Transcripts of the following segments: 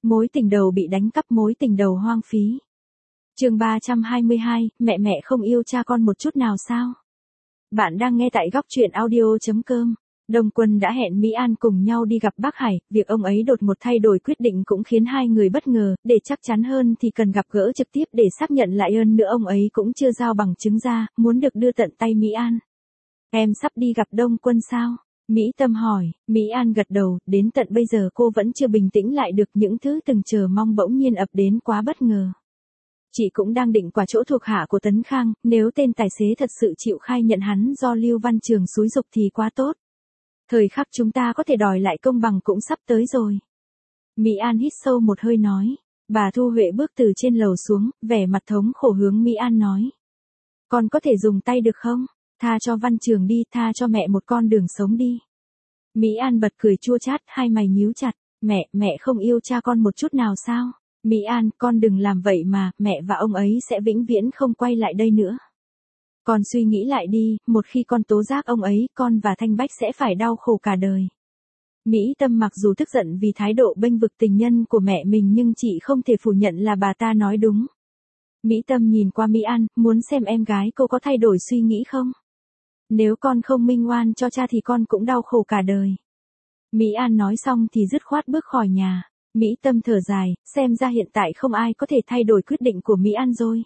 Mối tình đầu bị đánh cắp, mối tình đầu hoang phí. Chương 322, mẹ không yêu cha con một chút nào sao? Bạn đang nghe tại góc truyện audio.com. Đông Quân đã hẹn Mỹ An cùng nhau đi gặp bác Hải, việc ông ấy đột ngột thay đổi quyết định cũng khiến hai người bất ngờ, để chắc chắn hơn thì cần gặp gỡ trực tiếp để xác nhận lại, hơn nữa ông ấy cũng chưa giao bằng chứng ra, muốn được đưa tận tay Mỹ An. Em sắp đi gặp Đông Quân sao? Mỹ Tâm hỏi. Mỹ An gật đầu, đến tận bây giờ cô vẫn chưa bình tĩnh lại được, những thứ từng chờ mong bỗng nhiên ập đến quá bất ngờ. Chị cũng đang định qua chỗ thuộc hạ của Tấn Khang, nếu tên tài xế thật sự chịu khai nhận hắn do Lưu Văn Trường xúi giục thì quá tốt. Thời khắc chúng ta có thể đòi lại công bằng cũng sắp tới rồi. Mỹ An hít sâu một hơi nói. Bà Thu Huệ bước từ trên lầu xuống, vẻ mặt thống khổ hướng Mỹ An nói. Con có thể dùng tay được không? Tha cho Văn Trường đi, tha cho mẹ một con đường sống đi. Mỹ An bật cười chua chát, hai mày nhíu chặt. Mẹ không yêu cha con một chút nào sao? Mỹ An, con đừng làm vậy mà, mẹ và ông ấy sẽ vĩnh viễn không quay lại đây nữa. Con suy nghĩ lại đi, một khi con tố giác ông ấy, con và Thanh Bách sẽ phải đau khổ cả đời. Mỹ Tâm mặc dù tức giận vì thái độ bênh vực tình nhân của mẹ mình nhưng chị không thể phủ nhận là bà ta nói đúng. Mỹ Tâm nhìn qua Mỹ An, muốn xem em gái cô có thay đổi suy nghĩ không? Nếu con không minh oan cho cha thì con cũng đau khổ cả đời. Mỹ An nói xong thì dứt khoát bước khỏi nhà. Mỹ Tâm thở dài, xem ra hiện tại không ai có thể thay đổi quyết định của Mỹ An rồi.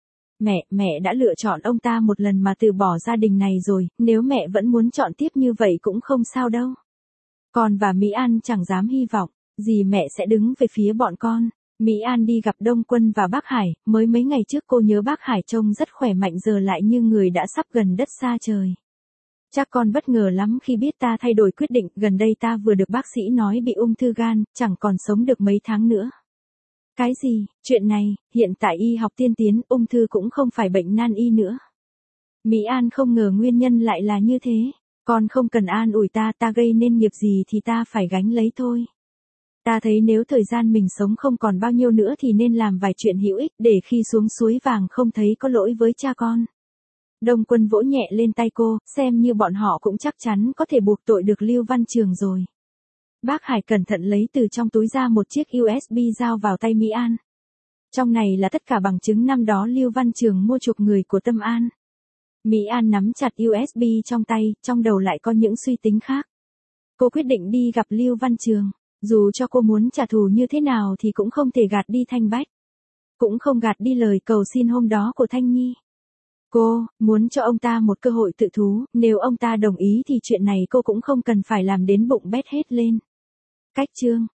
Mẹ đã lựa chọn ông ta một lần mà từ bỏ gia đình này rồi, nếu mẹ vẫn muốn chọn tiếp như vậy cũng không sao đâu. Con và Mỹ An chẳng dám hy vọng, gì mẹ sẽ đứng về phía bọn con. Mỹ An đi gặp Đông Quân và bác Hải, mới mấy ngày trước cô nhớ bác Hải trông rất khỏe mạnh, giờ lại như người đã sắp gần đất xa trời. Chắc con bất ngờ lắm khi biết ta thay đổi quyết định, gần đây ta vừa được bác sĩ nói bị ung thư gan, chẳng còn sống được mấy tháng nữa. Cái gì? Chuyện này, hiện tại y học tiên tiến, ung thư cũng không phải bệnh nan y nữa. Mỹ An không ngờ nguyên nhân lại là như thế. Con không cần an ủi ta gây nên nghiệp gì thì ta phải gánh lấy thôi. Ta thấy nếu thời gian mình sống không còn bao nhiêu nữa thì nên làm vài chuyện hữu ích để khi xuống suối vàng không thấy có lỗi với cha con. Đông Quân vỗ nhẹ lên tay cô, xem như bọn họ cũng chắc chắn có thể buộc tội được Lưu Văn Trường rồi. Bác Hải cẩn thận lấy từ trong túi ra một chiếc USB giao vào tay Mỹ An. Trong này là tất cả bằng chứng năm đó Lưu Văn Trường mua chuộc người của Tâm An. Mỹ An nắm chặt USB trong tay, trong đầu lại có những suy tính khác. Cô quyết định đi gặp Lưu Văn Trường. Dù cho cô muốn trả thù như thế nào thì cũng không thể gạt đi Thanh Bách. Cũng không gạt đi lời cầu xin hôm đó của Thanh Nhi. Cô muốn cho ông ta một cơ hội tự thú, nếu ông ta đồng ý thì chuyện này cô cũng không cần phải làm đến bụng bét hết lên. Cách chương